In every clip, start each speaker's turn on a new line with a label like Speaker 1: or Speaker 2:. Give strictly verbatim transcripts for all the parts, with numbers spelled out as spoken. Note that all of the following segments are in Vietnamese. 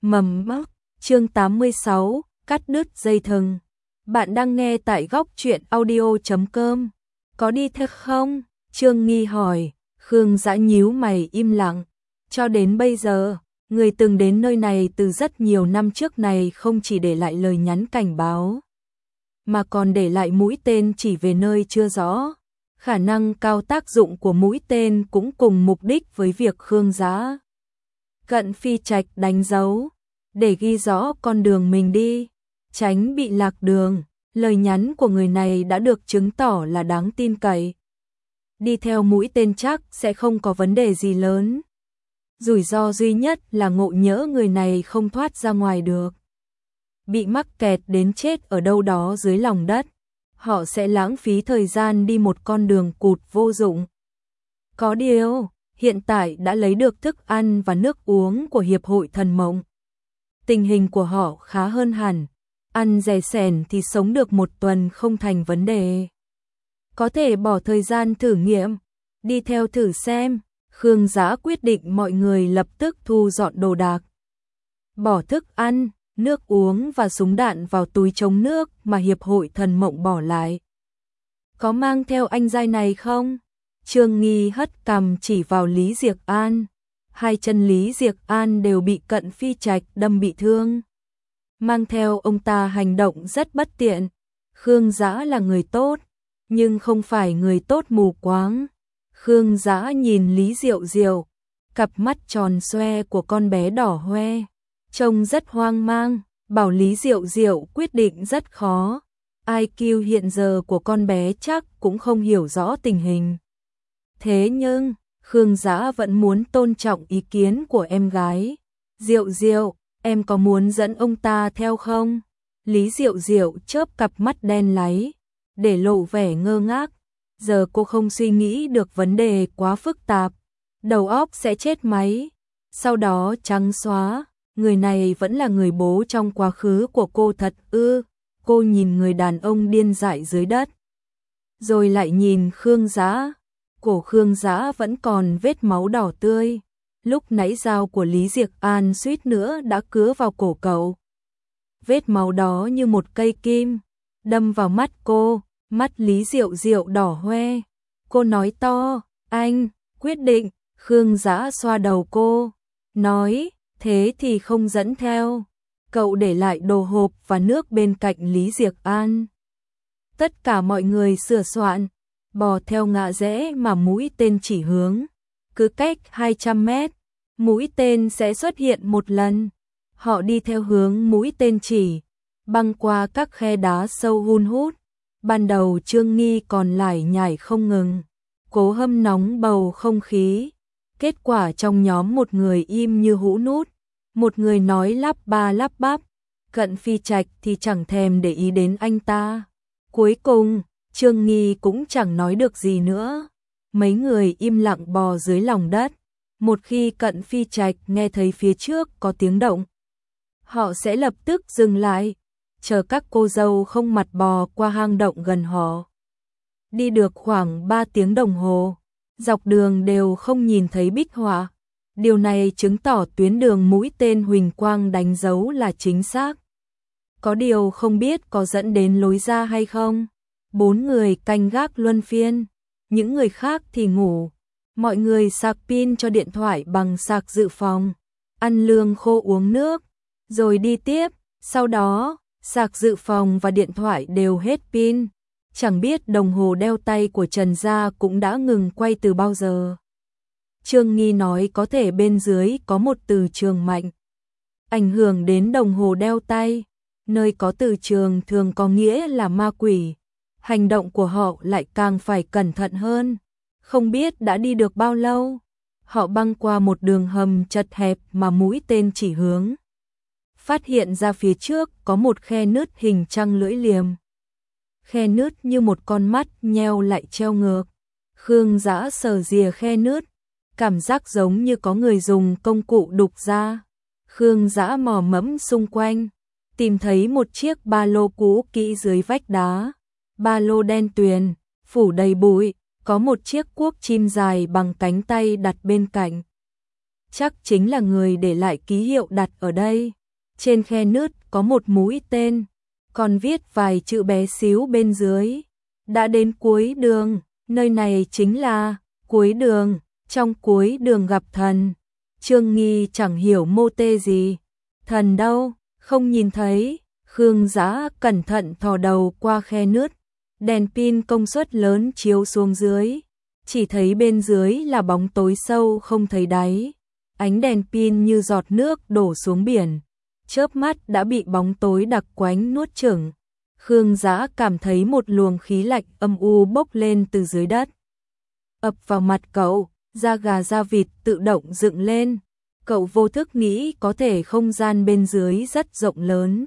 Speaker 1: Mầm mốc, chương tám mươi sáu, cắt đứt dây thừng. Bạn đang nghe tại góc truyện audio chấm com. Có đi theo không? Trương Nghi hỏi. Khương Dã nhíu mày im lặng. Cho đến bây giờ, người từng đến nơi này từ rất nhiều năm trước này không chỉ để lại lời nhắn cảnh báo, mà còn để lại mũi tên chỉ về nơi chưa rõ. Khả năng cao tác dụng của mũi tên cũng cùng mục đích với việc Khương Dã Cận Phi Trạch đánh dấu, để ghi rõ con đường mình đi, tránh bị lạc đường. Lời nhắn của người này đã được chứng tỏ là đáng tin cậy. Đi theo mũi tên chắc sẽ không có vấn đề gì lớn. Rủi ro duy nhất là ngộ nhỡ người này không thoát ra ngoài được, bị mắc kẹt đến chết ở đâu đó dưới lòng đất. Họ sẽ lãng phí thời gian đi một con đường cụt vô dụng. Có điều, hiện tại đã lấy được thức ăn và nước uống của Hiệp hội Thần Mộng. Tình hình của họ khá hơn hẳn. Ăn rẻ sẻn thì sống được một tuần không thành vấn đề. Có thể bỏ thời gian thử nghiệm, đi theo thử xem. Khương Dã quyết định mọi người lập tức thu dọn đồ đạc, bỏ thức ăn, nước uống và súng đạn vào túi chống nước mà Hiệp hội Thần Mộng bỏ lại. Có mang theo anh giai này không? Trương Nghi hất cằm chỉ vào Lý Diệc An. Hai chân Lý Diệc An đều bị Cận Phi Trạch đâm bị thương. Mang theo ông ta hành động rất bất tiện. Khương Dã là người tốt, nhưng không phải người tốt mù quáng. Khương Dã nhìn Lý Diệu Diệu, cặp mắt tròn xoe của con bé đỏ hoe, trông rất hoang mang, bảo Lý Diệu Diệu quyết định rất khó. i kiu hiện giờ của con bé chắc cũng không hiểu rõ tình hình. Thế nhưng, Khương Dã vẫn muốn tôn trọng ý kiến của em gái. Diệu Diệu, em có muốn dẫn ông ta theo không? Lý Diệu Diệu chớp cặp mắt đen láy, để lộ vẻ ngơ ngác. Giờ cô không suy nghĩ được vấn đề quá phức tạp, đầu óc sẽ chết máy. Sau đó trắng xóa, người này vẫn là người bố trong quá khứ của cô thật ư? Cô nhìn người đàn ông điên dại dưới đất, rồi lại nhìn Khương Dã. Cổ Khương Dã vẫn còn vết máu đỏ tươi. Lúc nãy dao của Lý Diệc An suýt nữa đã cứa vào cổ cậu. Vết máu đó như một cây kim đâm vào mắt cô. Mắt Lý Diệu Diệu đỏ hoe. Cô nói to, anh, quyết định. Khương Dã xoa đầu cô, nói, thế thì không dẫn theo. Cậu để lại đồ hộp và nước bên cạnh Lý Diệc An. Tất cả mọi người sửa soạn, bò theo ngã rẽ mà mũi tên chỉ hướng. Cứ cách hai trăm mét, mũi tên sẽ xuất hiện một lần. Họ đi theo hướng mũi tên chỉ, băng qua các khe đá sâu hun hút. Ban đầu Trương Nghi còn lải nhải không ngừng, cố hâm nóng bầu không khí. Kết quả trong nhóm một người im như hũ nút, một người nói lắp ba lắp bắp. Cận Phi Trạch thì chẳng thèm để ý đến anh ta. Cuối cùng, Trương Nghi cũng chẳng nói được gì nữa. Mấy người im lặng bò dưới lòng đất. Một khi Cận Phi Trạch nghe thấy phía trước có tiếng động, họ sẽ lập tức dừng lại, chờ các cô dâu không mặt bò qua hang động gần họ. Đi được khoảng ba tiếng đồng hồ, dọc đường đều không nhìn thấy bích họa. Điều này chứng tỏ tuyến đường mũi tên huỳnh quang đánh dấu là chính xác. Có điều không biết có dẫn đến lối ra hay không. Bốn người canh gác luân phiên, những người khác thì ngủ. Mọi người sạc pin cho điện thoại bằng sạc dự phòng, ăn lương khô uống nước, rồi đi tiếp. Sau đó, sạc dự phòng và điện thoại đều hết pin. Chẳng biết đồng hồ đeo tay của Trần Gia cũng đã ngừng quay từ bao giờ. Trương Nghi nói có thể bên dưới có một từ trường mạnh, ảnh hưởng đến đồng hồ đeo tay. Nơi có từ trường thường có nghĩa là ma quỷ. Hành động của họ lại càng phải cẩn thận hơn. Không biết đã đi được bao lâu, họ băng qua một đường hầm chật hẹp mà mũi tên chỉ hướng. Phát hiện ra phía trước có một khe nứt hình trăng lưỡi liềm. Khe nứt như một con mắt nheo lại treo ngược. Khương Dã sờ rìa khe nứt, cảm giác giống như có người dùng công cụ đục ra. Khương Dã mò mẫm xung quanh, tìm thấy một chiếc ba lô cũ kỹ dưới vách đá. Ba lô đen tuyền, phủ đầy bụi, có một chiếc cuốc chim dài bằng cánh tay đặt bên cạnh. chắc chính là người để lại ký hiệu đặt ở đây. Trên khe nứt có một mũi tên, còn viết vài chữ bé xíu bên dưới. Đã đến cuối đường, nơi này chính là cuối đường, trong cuối đường gặp thần. Trương Nghi chẳng hiểu mô tê gì. Thần đâu, không nhìn thấy. Khương Dã cẩn thận thò đầu qua khe nứt, đèn pin công suất lớn chiếu xuống dưới, chỉ thấy bên dưới là bóng tối sâu không thấy đáy. Ánh đèn pin như giọt nước đổ xuống biển, chớp mắt đã bị bóng tối đặc quánh nuốt chửng. Khương Dã cảm thấy một luồng khí lạnh âm u bốc lên từ dưới đất, ập vào mặt cậu, da gà da vịt tự động dựng lên. Cậu vô thức nghĩ có thể không gian bên dưới rất rộng lớn,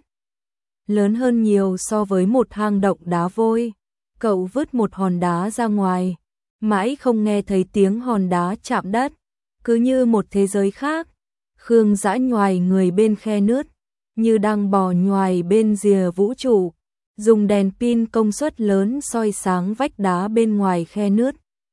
Speaker 1: lớn hơn nhiều so với một hang động đá vôi. Cậu vứt một hòn đá ra ngoài, mãi không nghe thấy tiếng hòn đá chạm đất, cứ như một thế giới khác. Khương Dã nhoài người bên khe nứt, như đang bò nhoài bên rìa vũ trụ, dùng đèn pin công suất lớn soi sáng vách đá bên ngoài khe nứt.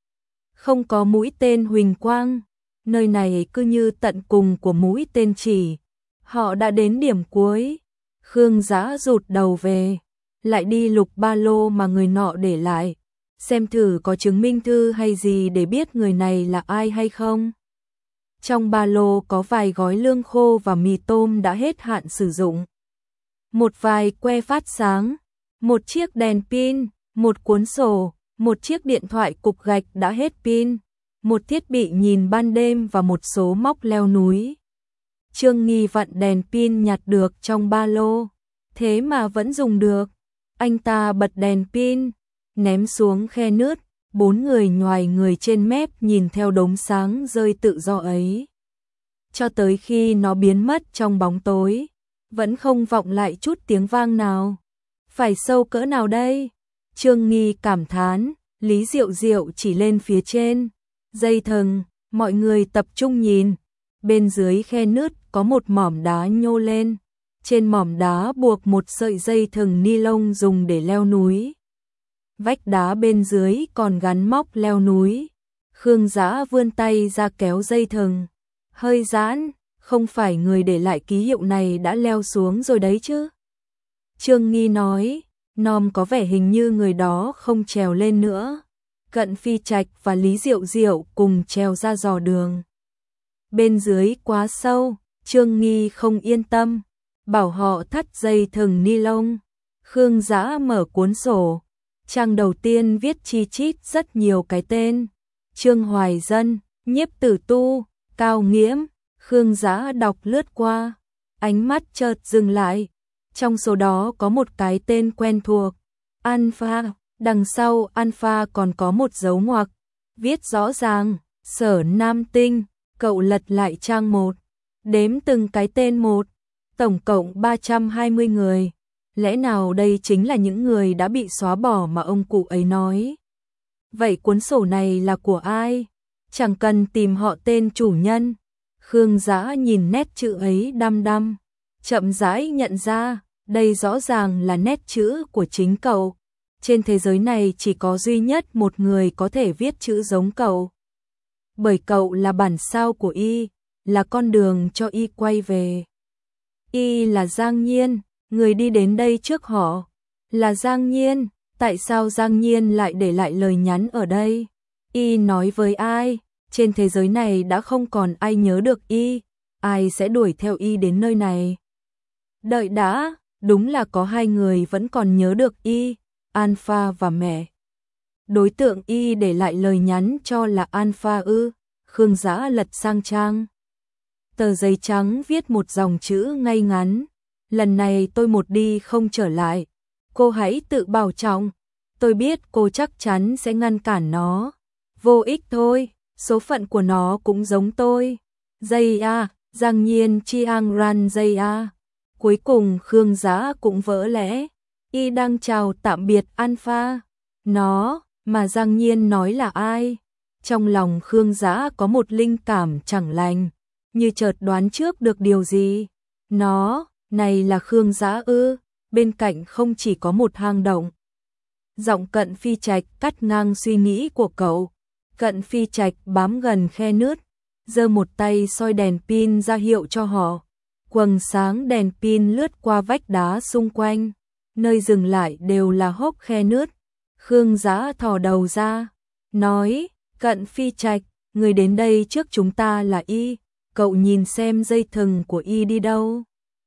Speaker 1: Không có mũi tên huỳnh quang, nơi này cứ như tận cùng của mũi tên chỉ. Họ đã đến điểm cuối. Khương Dã rụt đầu về, lại đi lục ba lô mà người nọ để lại, xem thử có chứng minh thư hay gì để biết người này là ai hay không. Trong ba lô có vài gói lương khô và mì tôm đã hết hạn sử dụng, một vài que phát sáng, một chiếc đèn pin, một cuốn sổ, một chiếc điện thoại cục gạch đã hết pin, một thiết bị nhìn ban đêm và một số móc leo núi. Trương Nghi vặn đèn pin nhặt được trong ba lô, thế mà vẫn dùng được. Anh ta bật đèn pin, ném xuống khe nứt, bốn người nhoài người trên mép nhìn theo đốm sáng rơi tự do ấy. Cho tới khi nó biến mất trong bóng tối, vẫn không vọng lại chút tiếng vang nào. Phải sâu cỡ nào đây? Trương Nghi cảm thán, Lý Diệu Diệu chỉ lên phía trên. Dây thừng, mọi người tập trung nhìn. Bên dưới khe nứt có một mỏm đá nhô lên. Trên mỏm đá buộc một sợi dây thừng ni lông dùng để leo núi. Vách đá bên dưới còn gắn móc leo núi. Khương Dã vươn tay ra kéo dây thừng. Hơi giãn, không phải người để lại ký hiệu này đã leo xuống rồi đấy chứ? Trương Nghi nói, Nom có vẻ hình như người đó không trèo lên nữa. Cận Phi Trạch và Lý Diệu Diệu cùng trèo ra dò đường. Bên dưới quá sâu, Trương Nghi không yên tâm, bảo họ thắt dây thừng ni lông. Khương Dã mở cuốn sổ, trang đầu tiên viết chi chít rất nhiều cái tên. Trương Hoài Dân, Nhiếp Tử Tu, Cao Nghiễm. Khương Dã đọc lướt qua, ánh mắt chợt dừng lại. Trong số đó có một cái tên quen thuộc, Alpha, đằng sau Alpha còn có một dấu ngoặc, viết rõ ràng, Sở Nam Tinh. Cậu lật lại trang một, đếm từng cái tên một, tổng cộng ba trăm hai mươi người. Lẽ nào đây chính là những người đã bị xóa bỏ mà ông cụ ấy nói? Vậy cuốn sổ này là của ai? Chẳng cần tìm họ tên chủ nhân. Khương Dã nhìn nét chữ ấy đăm đăm, chậm rãi nhận ra, đây rõ ràng là nét chữ của chính cậu. Trên thế giới này chỉ có duy nhất một người có thể viết chữ giống cậu. Bởi cậu là bản sao của y, là con đường cho y quay về. Y là Giang Nhiên, người đi đến đây trước họ. Là Giang Nhiên, tại sao Giang Nhiên lại để lại lời nhắn ở đây? Y nói với ai? Trên thế giới này đã không còn ai nhớ được y, ai sẽ đuổi theo y đến nơi này? Đợi đã, đúng là có hai người vẫn còn nhớ được y, Alpha và mẹ. Đối tượng y để lại lời nhắn cho là Alpha ư? Khương Dã lật sang trang. Tờ giấy trắng viết một dòng chữ ngay ngắn. Lần này tôi một đi không trở lại. Cô hãy tự bảo trọng. Tôi biết cô chắc chắn sẽ ngăn cản nó. Vô ích thôi, số phận của nó cũng giống tôi. Dây a, Giang Nhiên Chiang Ran dây a. Cuối cùng Khương Dã cũng vỡ lẽ. Y đang chào tạm biệt Alpha. Nó, mà Giang Nhiên nói là ai? Trong lòng Khương Dã có một linh cảm chẳng lành, như chợt đoán trước được điều gì. Nó, này là Khương Dã ư? Bên cạnh không chỉ có một hang động. Giọng Cận Phi Trạch cắt ngang suy nghĩ của cậu. Cận Phi Trạch bám gần khe nứt, giơ một tay soi đèn pin ra hiệu cho họ. Quầng sáng đèn pin lướt qua vách đá xung quanh, nơi dừng lại đều là hốc khe nứt. Khương Dã thò đầu ra, nói, Cận Phi Trạch, người đến đây trước chúng ta là y, cậu nhìn xem dây thừng của y đi đâu.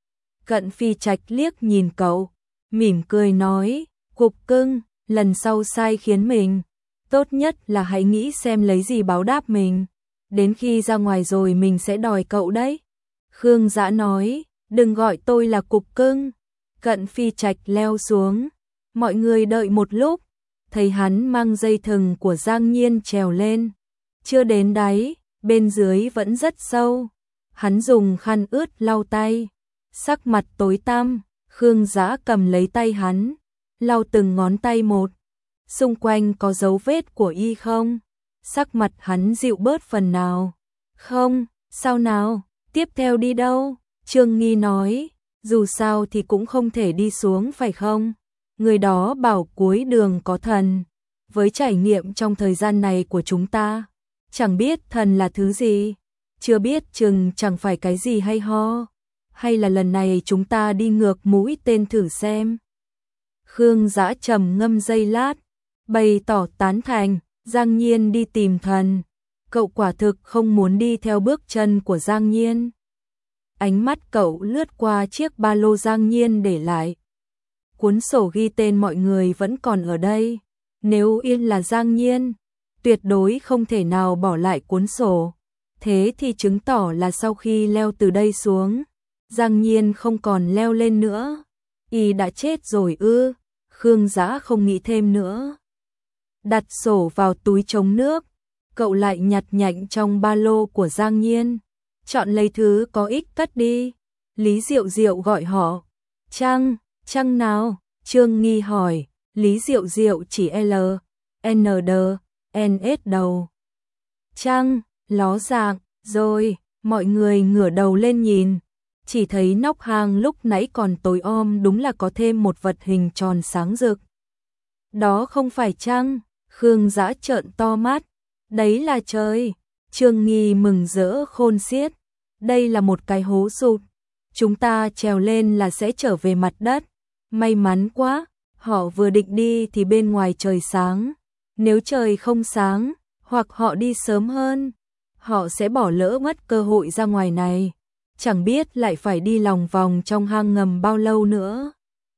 Speaker 1: Cận Phi Trạch liếc nhìn cậu, mỉm cười nói, Cục Cưng, lần sau sai khiến mình, tốt nhất là hãy nghĩ xem lấy gì báo đáp mình, đến khi ra ngoài rồi mình sẽ đòi cậu đấy. Khương Dã nói, đừng gọi tôi là Cục Cưng. Cận Phi Trạch leo xuống, mọi người đợi một lúc, thấy hắn mang dây thừng của Giang Nhiên trèo lên, chưa đến đáy, bên dưới vẫn rất sâu. Hắn dùng khăn ướt lau tay, sắc mặt tối tăm. Khương Dã cầm lấy tay hắn, lau từng ngón tay một. Xung quanh có dấu vết của y không? Sắc mặt hắn dịu bớt phần nào. Không, sao nào, tiếp theo đi đâu? Trương Nghi nói, dù sao thì cũng không thể đi xuống phải không? Người đó bảo cuối đường có thần. Với trải nghiệm trong thời gian này của chúng ta, chẳng biết thần là thứ gì, chưa biết chừng chẳng phải cái gì hay ho. Hay là lần này chúng ta đi ngược mũi tên thử xem. Khương Dã trầm ngâm giây lát, bày tỏ tán thành. Giang Nhiên đi tìm thần, cậu quả thực không muốn đi theo bước chân của Giang Nhiên. Ánh mắt cậu lướt qua chiếc ba lô Giang Nhiên để lại. Cuốn sổ ghi tên mọi người vẫn còn ở đây. Nếu yên là Giang Nhiên, tuyệt đối không thể nào bỏ lại cuốn sổ. Thế thì chứng tỏ là sau khi leo từ đây xuống, Giang Nhiên không còn leo lên nữa. Y đã chết rồi ư? Khương Dã không nghĩ thêm nữa. Đặt sổ vào túi chống nước, cậu lại nhặt nhạnh trong ba lô của Giang Nhiên, chọn lấy thứ có ích cất đi. Lý Diệu Diệu gọi họ. Trăng, trăng nào? Trương Nghi hỏi. Lý Diệu Diệu chỉ L, N D, N S đầu. Trăng, ló dạng, rồi, mọi người ngửa đầu lên nhìn. Chỉ thấy nóc hang lúc nãy còn tối om đúng là có thêm một vật hình tròn sáng rực. Đó không phải trăng. Khương Dã trợn to mắt. Đấy là trời. Trương Nghi mừng rỡ khôn xiết. Đây là một cái hố sụt. Chúng ta trèo lên là sẽ trở về mặt đất. May mắn quá. Họ vừa định đi thì bên ngoài trời sáng. Nếu trời không sáng, hoặc họ đi sớm hơn, họ sẽ bỏ lỡ mất cơ hội ra ngoài này. Chẳng biết lại phải đi lòng vòng trong hang ngầm bao lâu nữa.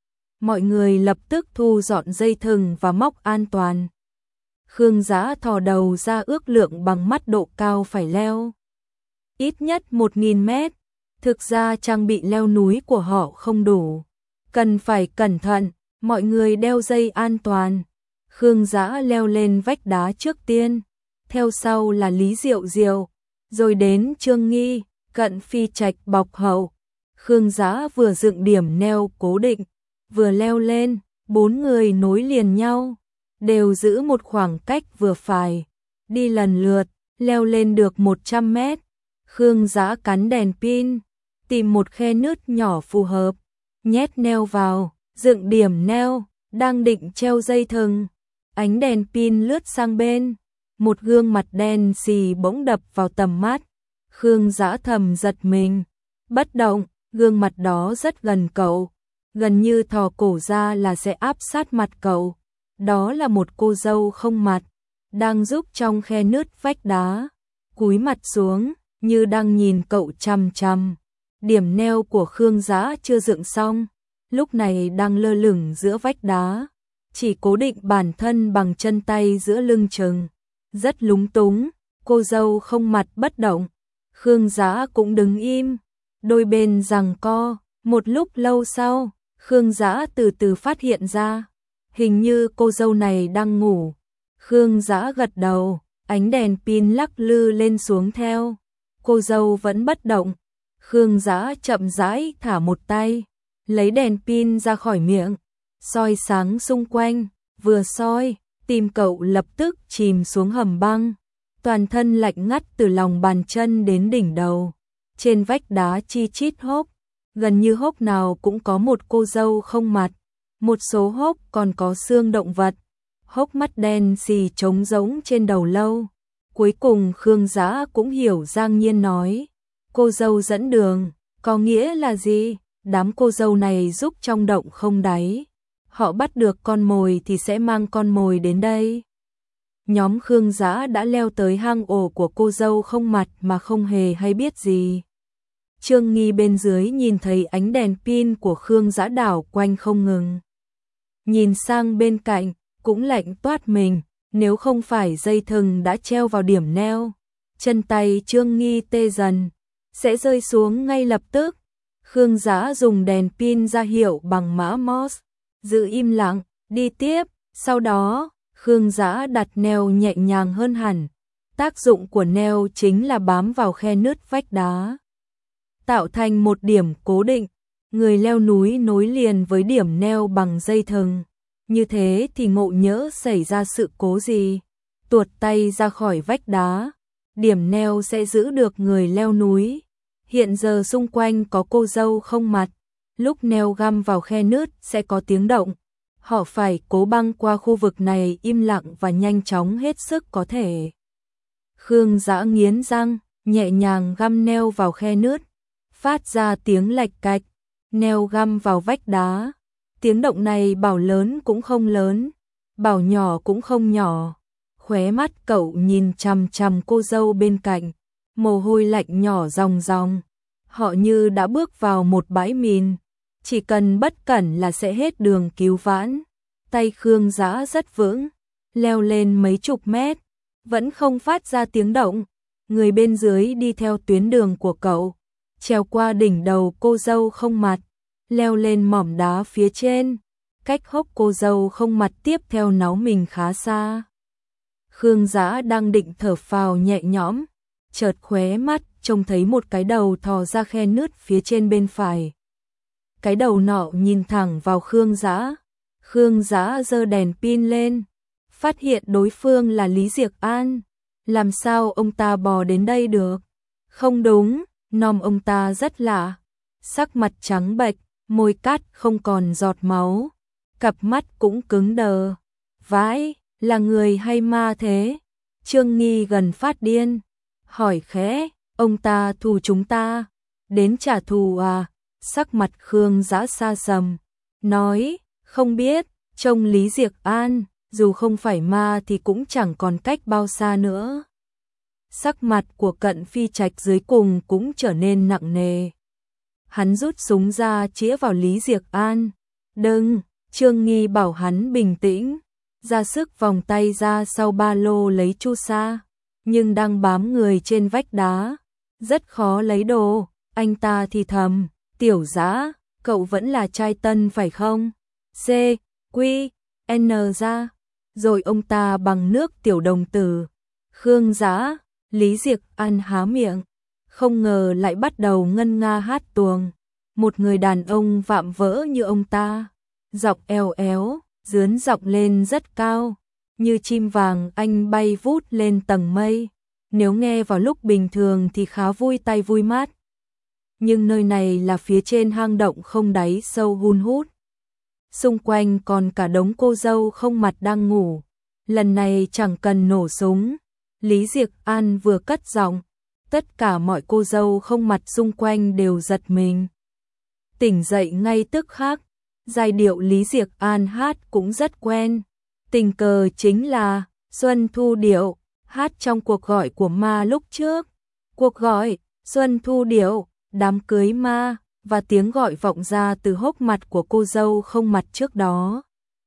Speaker 1: Mọi người lập tức thu dọn dây thừng và móc an toàn. Khương Dã thò đầu ra ước lượng bằng mắt độ cao phải leo. Ít nhất một nghìn mét. Thực ra trang bị leo núi của họ không đủ. Cần phải cẩn thận, mọi người đeo dây an toàn. Khương Dã leo lên vách đá trước tiên. Theo sau là Lý Diệu Diệu. Rồi đến Trương Nghi, Cận Phi Trạch bọc hậu. Khương Dã vừa dựng điểm neo cố định, vừa leo lên, bốn người nối liền nhau, đều giữ một khoảng cách vừa phải, đi lần lượt, leo lên được một trăm mét. Khương Dã cắn đèn pin, tìm một khe nứt nhỏ phù hợp, nhét neo vào, dựng điểm neo, đang định treo dây thừng. Ánh đèn pin lướt sang bên, một gương mặt đen xì bỗng đập vào tầm mắt. Khương Dã thầm giật mình, bất động, gương mặt đó rất gần cậu, gần như thò cổ ra là sẽ áp sát mặt cậu. Đó là một cô dâu không mặt, đang giúp trong khe nứt vách đá, cúi mặt xuống, như đang nhìn cậu chằm chằm. Điểm neo của Khương Dã chưa dựng xong, lúc này đang lơ lửng giữa vách đá, chỉ cố định bản thân bằng chân tay giữa lưng chừng, rất lúng túng. Cô dâu không mặt bất động, Khương Dã cũng đứng im, đôi bên giằng co. Một lúc lâu sau, Khương Dã từ từ phát hiện ra, hình như cô dâu này đang ngủ. Khương Dã gật đầu, ánh đèn pin lắc lư lên xuống theo. Cô dâu vẫn bất động. Khương Dã chậm rãi thả một tay, lấy đèn pin ra khỏi miệng, soi sáng xung quanh, vừa soi, tim cậu lập tức chìm xuống hầm băng, toàn thân lạnh ngắt từ lòng bàn chân đến đỉnh đầu. Trên vách đá chi chít hốc, gần như hốc nào cũng có một cô dâu không mặt, một số hốc còn có xương động vật. Hốc mắt đen xì trống rỗng trên đầu lâu, Cuối cùng Khương Dã cũng hiểu Giang Nhiên nói, cô dâu dẫn đường, có nghĩa là gì? Đám cô dâu này giúp trong động không đáy. Họ bắt được con mồi thì sẽ mang con mồi đến đây. Nhóm Khương Dã đã leo tới hang ổ của cô dâu không mặt mà không hề hay biết gì. Trương Nghi bên dưới nhìn thấy ánh đèn pin của Khương Dã đảo quanh không ngừng. Nhìn sang bên cạnh, cũng lạnh toát mình, nếu không phải dây thừng đã treo vào điểm neo, chân tay Trương Nghi tê dần, sẽ rơi xuống ngay lập tức. Khương Dã dùng đèn pin ra hiệu bằng mã Morse, giữ im lặng, đi tiếp, sau đó, Khương Dã đặt neo nhẹ nhàng hơn hẳn. Tác dụng của neo chính là bám vào khe nứt vách đá, tạo thành một điểm cố định. Người leo núi nối liền với điểm neo bằng dây thừng. Như thế thì ngộ nhỡ xảy ra sự cố gì, tuột tay ra khỏi vách đá, điểm neo sẽ giữ được người leo núi. Hiện giờ xung quanh có cô dâu không mặt, lúc neo găm vào khe nứt sẽ có tiếng động. Họ phải cố băng qua khu vực này im lặng và nhanh chóng hết sức có thể. Khương Dã nghiến răng, nhẹ nhàng găm neo vào khe nứt, phát ra tiếng lạch cạch, neo găm vào vách đá. Tiếng động này bảo lớn cũng không lớn, bảo nhỏ cũng không nhỏ. Khóe mắt cậu nhìn chằm chằm cô dâu bên cạnh, mồ hôi lạnh nhỏ ròng ròng. Họ như đã bước vào một bãi mìn, chỉ cần bất cẩn là sẽ hết đường cứu vãn. Tay Khương Dã rất vững, leo lên mấy chục mét, vẫn không phát ra tiếng động. Người bên dưới đi theo tuyến đường của cậu, trèo qua đỉnh đầu cô dâu không mặt, leo lên mỏm đá phía trên, cách hốc cô dâu không mặt tiếp theo náu mình khá xa. Khương Dã đang định thở phào nhẹ nhõm, chợt khóe mắt trông thấy một cái đầu thò ra khe nứt phía trên bên phải. Cái đầu nọ nhìn thẳng vào Khương Dã. Khương Dã giơ đèn pin lên, phát hiện đối phương là Lý Diệc An. Làm sao ông ta bò đến đây được? Không đúng, nom ông ta rất lạ. Sắc mặt trắng bệch, môi cát không còn giọt máu, cặp mắt cũng cứng đờ. Vãi, là người hay ma thế? Trương Nghi gần phát điên, hỏi khẽ, ông ta thù chúng ta, đến trả thù à? Sắc mặt Khương Dã xa sầm, nói, không biết, trông Lý Diệc An, dù không phải ma thì cũng chẳng còn cách bao xa nữa. Sắc mặt của Cận Phi Trạch dưới cùng cũng trở nên nặng nề. Hắn rút súng ra chĩa vào Lý Diệc An. Đừng, Trương Nghi bảo hắn bình tĩnh, ra sức vòng tay ra sau ba lô lấy chu sa, nhưng đang bám người trên vách đá, rất khó lấy đồ. Anh ta thì thầm, Tiểu Dã, cậu vẫn là trai tân phải không? C, Quy, N ra. Rồi ông ta bằng nước tiểu đồng tử. Khương Dã, Lý Diệc An há miệng, không ngờ lại bắt đầu ngân nga hát tuồng. Một người đàn ông vạm vỡ như ông ta, giọng eo éo, dướn giọng lên rất cao, như chim vàng anh bay vút lên tầng mây. Nếu nghe vào lúc bình thường thì khá vui tai vui mắt. Nhưng nơi này là phía trên hang động không đáy sâu hun hút. Xung quanh còn cả đống cô dâu không mặt đang ngủ. Lần này chẳng cần nổ súng. Lý Diệc An vừa cất giọng, tất cả mọi cô dâu không mặt xung quanh đều giật mình. Tỉnh dậy ngay tức khắc, giai điệu Lý Diệc An hát cũng rất quen. Tình cờ chính là Xuân Thu Điệu, hát trong cuộc gọi của ma lúc trước. Cuộc gọi, Xuân Thu Điệu, đám cưới ma, và tiếng gọi vọng ra từ hốc mặt của cô dâu không mặt trước đó.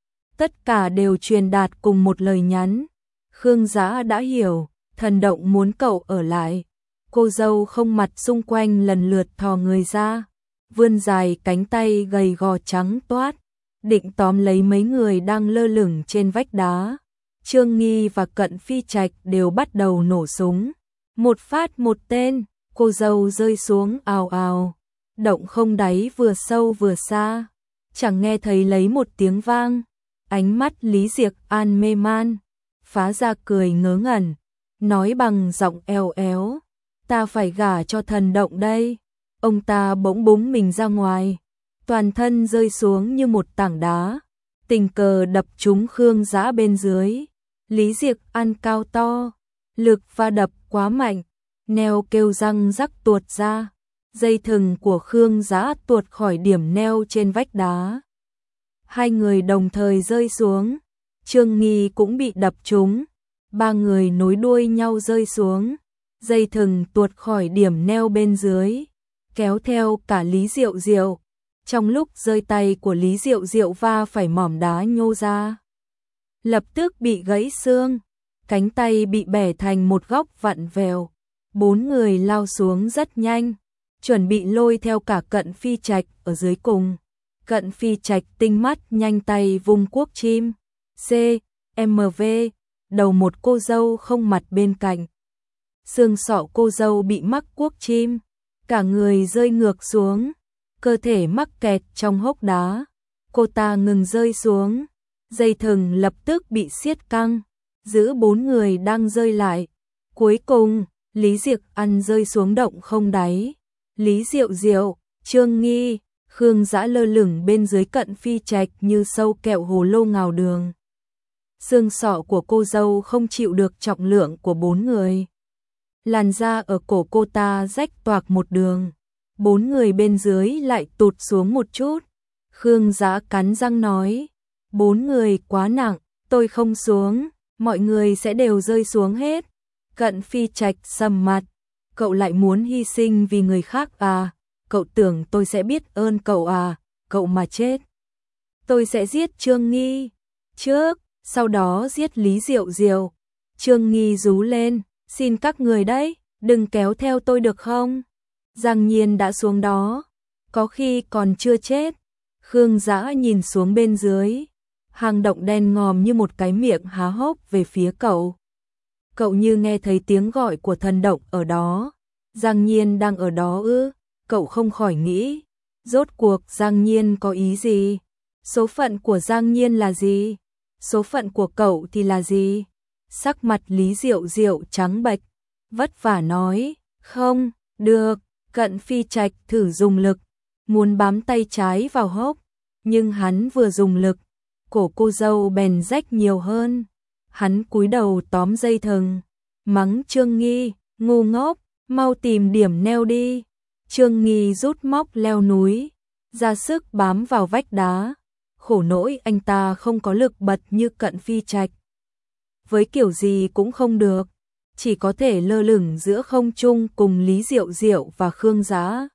Speaker 1: Tất cả đều truyền đạt cùng một lời nhắn. Khương Dã đã hiểu, thần động muốn cậu ở lại. Cô dâu không mặt xung quanh lần lượt thò người ra, vươn dài cánh tay gầy gò trắng toát, định tóm lấy mấy người đang lơ lửng trên vách đá. Trương Nghi và Cận Phi Trạch đều bắt đầu nổ súng. Một phát một tên, cô dâu rơi xuống ào ào. Động không đáy vừa sâu vừa xa, chẳng nghe thấy lấy một tiếng vang. Ánh mắt Lý Diệc An mê man, phá ra cười ngớ ngẩn, nói bằng giọng eo éo, ta phải gả cho thần động đây. Ông ta bỗng búng mình ra ngoài, toàn thân rơi xuống như một tảng đá, tình cờ đập trúng Khương Dã bên dưới. Lý Diệc An cao to, Lực va đập quá mạnh, neo kêu răng rắc tuột ra. Dây thừng của Khương Dã tuột khỏi điểm neo trên vách đá. Hai người đồng thời rơi xuống, Trương Nghi cũng bị đập trúng. Ba người nối đuôi nhau rơi xuống, dây thừng tuột khỏi điểm neo bên dưới, kéo theo cả Lý Diệu Diệu. Trong lúc rơi tay của Lý Diệu Diệu va phải mỏm đá nhô ra, lập tức bị gãy xương, cánh tay bị bẻ thành một góc vặn vẹo. Bốn người lao xuống rất nhanh, chuẩn bị lôi theo cả Cận Phi Trạch ở dưới cùng. Cận Phi Trạch tinh mắt nhanh tay vung cuốc chim. C, M V, đầu một cô dâu không mặt bên cạnh. Xương sọ cô dâu bị mắc cuốc chim, cả người rơi ngược xuống, cơ thể mắc kẹt trong hốc đá. Cô ta ngừng rơi xuống, dây thừng lập tức bị siết căng, giữ bốn người đang rơi lại. Cuối cùng, Lý Diệc Ăn rơi xuống động không đáy. Lý Diệu Diệu, Trương Nghi, Khương Dã lơ lửng bên dưới Cận Phi Trạch như sâu kẹo hồ lô ngào đường. Xương sọ của cô dâu không chịu được trọng lượng của bốn người. Làn da ở cổ cô ta rách toạc một đường. Bốn người bên dưới lại tụt xuống một chút. Khương Dã cắn răng nói, bốn người quá nặng, tôi không xuống, mọi người sẽ đều rơi xuống hết. Cận Phi Trạch sầm mặt, cậu lại muốn hy sinh vì người khác à? Cậu tưởng tôi sẽ biết ơn cậu à? Cậu mà chết, tôi sẽ giết Trương Nghi trước, sau đó giết Lý Diệu Diệu. Trương Nghi rú lên, xin các người đấy, đừng kéo theo tôi được không? Giang Nhiên đã xuống đó, có khi còn chưa chết. Khương Dã nhìn xuống bên dưới, hang động đen ngòm như một cái miệng há hốc về phía cậu. Cậu như nghe thấy tiếng gọi của thần động ở đó. Giang Nhiên đang ở đó ư? Cậu không khỏi nghĩ, rốt cuộc Giang Nhiên có ý gì? Số phận của Giang Nhiên là gì? Số phận của cậu thì là gì? Sắc mặt Lý Diệu Diệu trắng bệch, vất vả nói, không, được. Cận Phi Trạch thử dùng lực, muốn bám tay trái vào hốc, nhưng hắn vừa dùng lực, cổ cô dâu bèn rách nhiều hơn. Hắn cúi đầu tóm dây thừng, mắng Trương Nghi, ngu ngốc, mau tìm điểm neo đi. Trương Nghi rút móc leo núi, ra sức bám vào vách đá. Khổ nỗi anh ta không có lực bật như Cận Phi Trạch. Với kiểu gì cũng không được, chỉ có thể lơ lửng giữa không trung cùng Lý Diệu Diệu và Khương Dã.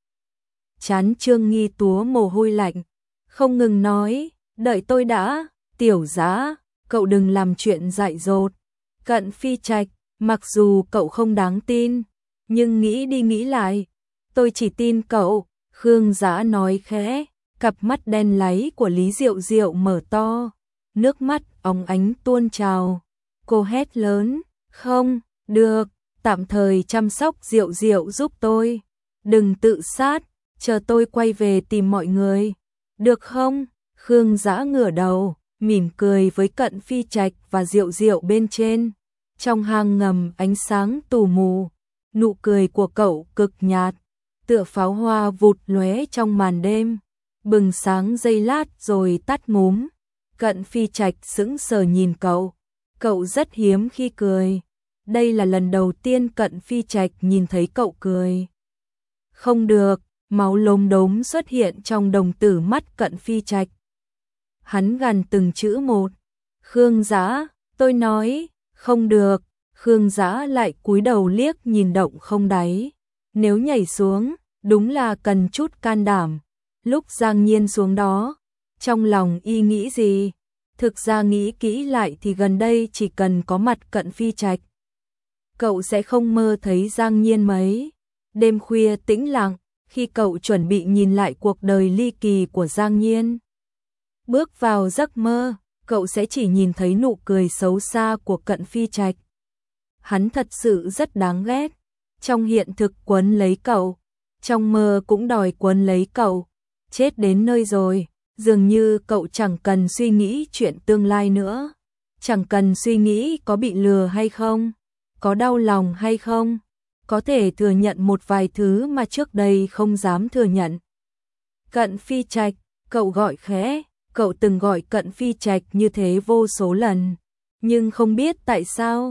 Speaker 1: Trán Trương Nghi túa mồ hôi lạnh, không ngừng nói, đợi tôi đã, Tiểu Dã, cậu đừng làm chuyện dại dột. Cận Phi Trạch, mặc dù cậu không đáng tin, nhưng nghĩ đi nghĩ lại, tôi chỉ tin cậu. Khương Dã nói khẽ, cặp mắt đen láy của Lý Diệu Diệu mở to, nước mắt óng ánh tuôn trào. Cô hét lớn, không, được, tạm thời chăm sóc Diệu Diệu giúp tôi, đừng tự sát, chờ tôi quay về tìm mọi người, được không? Khương Dã ngửa đầu, mỉm cười với Cận Phi Trạch và Diệu Diệu bên trên. Trong hang ngầm ánh sáng tù mù, nụ cười của cậu cực nhạt, tựa pháo hoa vụt lóe trong màn đêm, bừng sáng giây lát rồi tắt ngúm. Cận Phi Trạch sững sờ nhìn cậu, cậu rất hiếm khi cười. Đây là lần đầu tiên Cận Phi Trạch nhìn thấy cậu cười. Không được, máu lốm đốm xuất hiện trong đồng tử mắt Cận Phi Trạch. Hắn gằn từng chữ một, Khương Dã, tôi nói, không được. Khương Dã lại cúi đầu liếc nhìn động không đáy. Nếu nhảy xuống, đúng là cần chút can đảm. Lúc Giang Nhiên xuống đó, trong lòng y nghĩ gì? Thực ra nghĩ kỹ lại thì gần đây chỉ cần có mặt Cận Phi Trạch, cậu sẽ không mơ thấy Giang Nhiên mấy. Đêm khuya tĩnh lặng, khi cậu chuẩn bị nhìn lại cuộc đời ly kỳ của Giang Nhiên, bước vào giấc mơ, cậu sẽ chỉ nhìn thấy nụ cười xấu xa của Cận Phi Trạch. Hắn thật sự rất đáng ghét. Trong hiện thực quấn lấy cậu, trong mơ cũng đòi quấn lấy cậu. Chết đến nơi rồi, dường như cậu chẳng cần suy nghĩ chuyện tương lai nữa. Chẳng cần suy nghĩ có bị lừa hay không, có đau lòng hay không, có thể thừa nhận một vài thứ mà trước đây không dám thừa nhận. Cận Phi Trạch, cậu gọi khẽ, cậu từng gọi Cận Phi Trạch như thế vô số lần, nhưng không biết tại sao,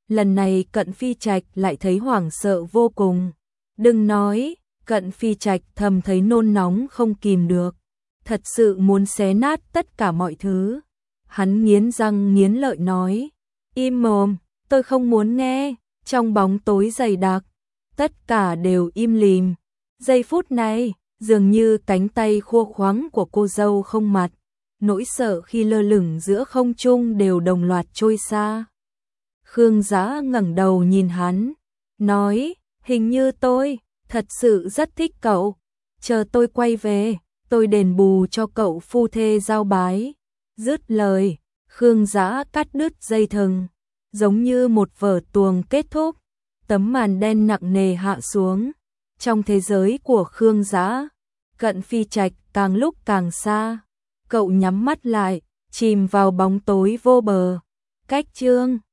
Speaker 1: Lần này Cận Phi Trạch lại thấy hoảng sợ vô cùng. Đừng nói, Cận Phi Trạch thầm thấy nôn nóng không kìm được, thật sự muốn xé nát tất cả mọi thứ. Hắn nghiến răng nghiến lợi nói, im mồm, tôi không muốn nghe. Trong bóng tối dày đặc, tất cả đều im lìm. Giây phút này, dường như cánh tay khô khoắng của cô dâu không mặt, nỗi sợ khi lơ lửng giữa không trung đều đồng loạt trôi xa. Khương Dã ngẩng đầu nhìn hắn, nói, hình như tôi thật sự rất thích cậu. Chờ tôi quay về, tôi đền bù cho cậu phu thê giao bái. Dứt lời, Khương Dã cắt đứt dây thừng, giống như một vở tuồng kết thúc. Tấm màn đen nặng nề hạ xuống. Trong thế giới của Khương Dã, Cận Phi Trạch càng lúc càng xa. Cậu nhắm mắt lại, chìm vào bóng tối vô bờ. Cách chương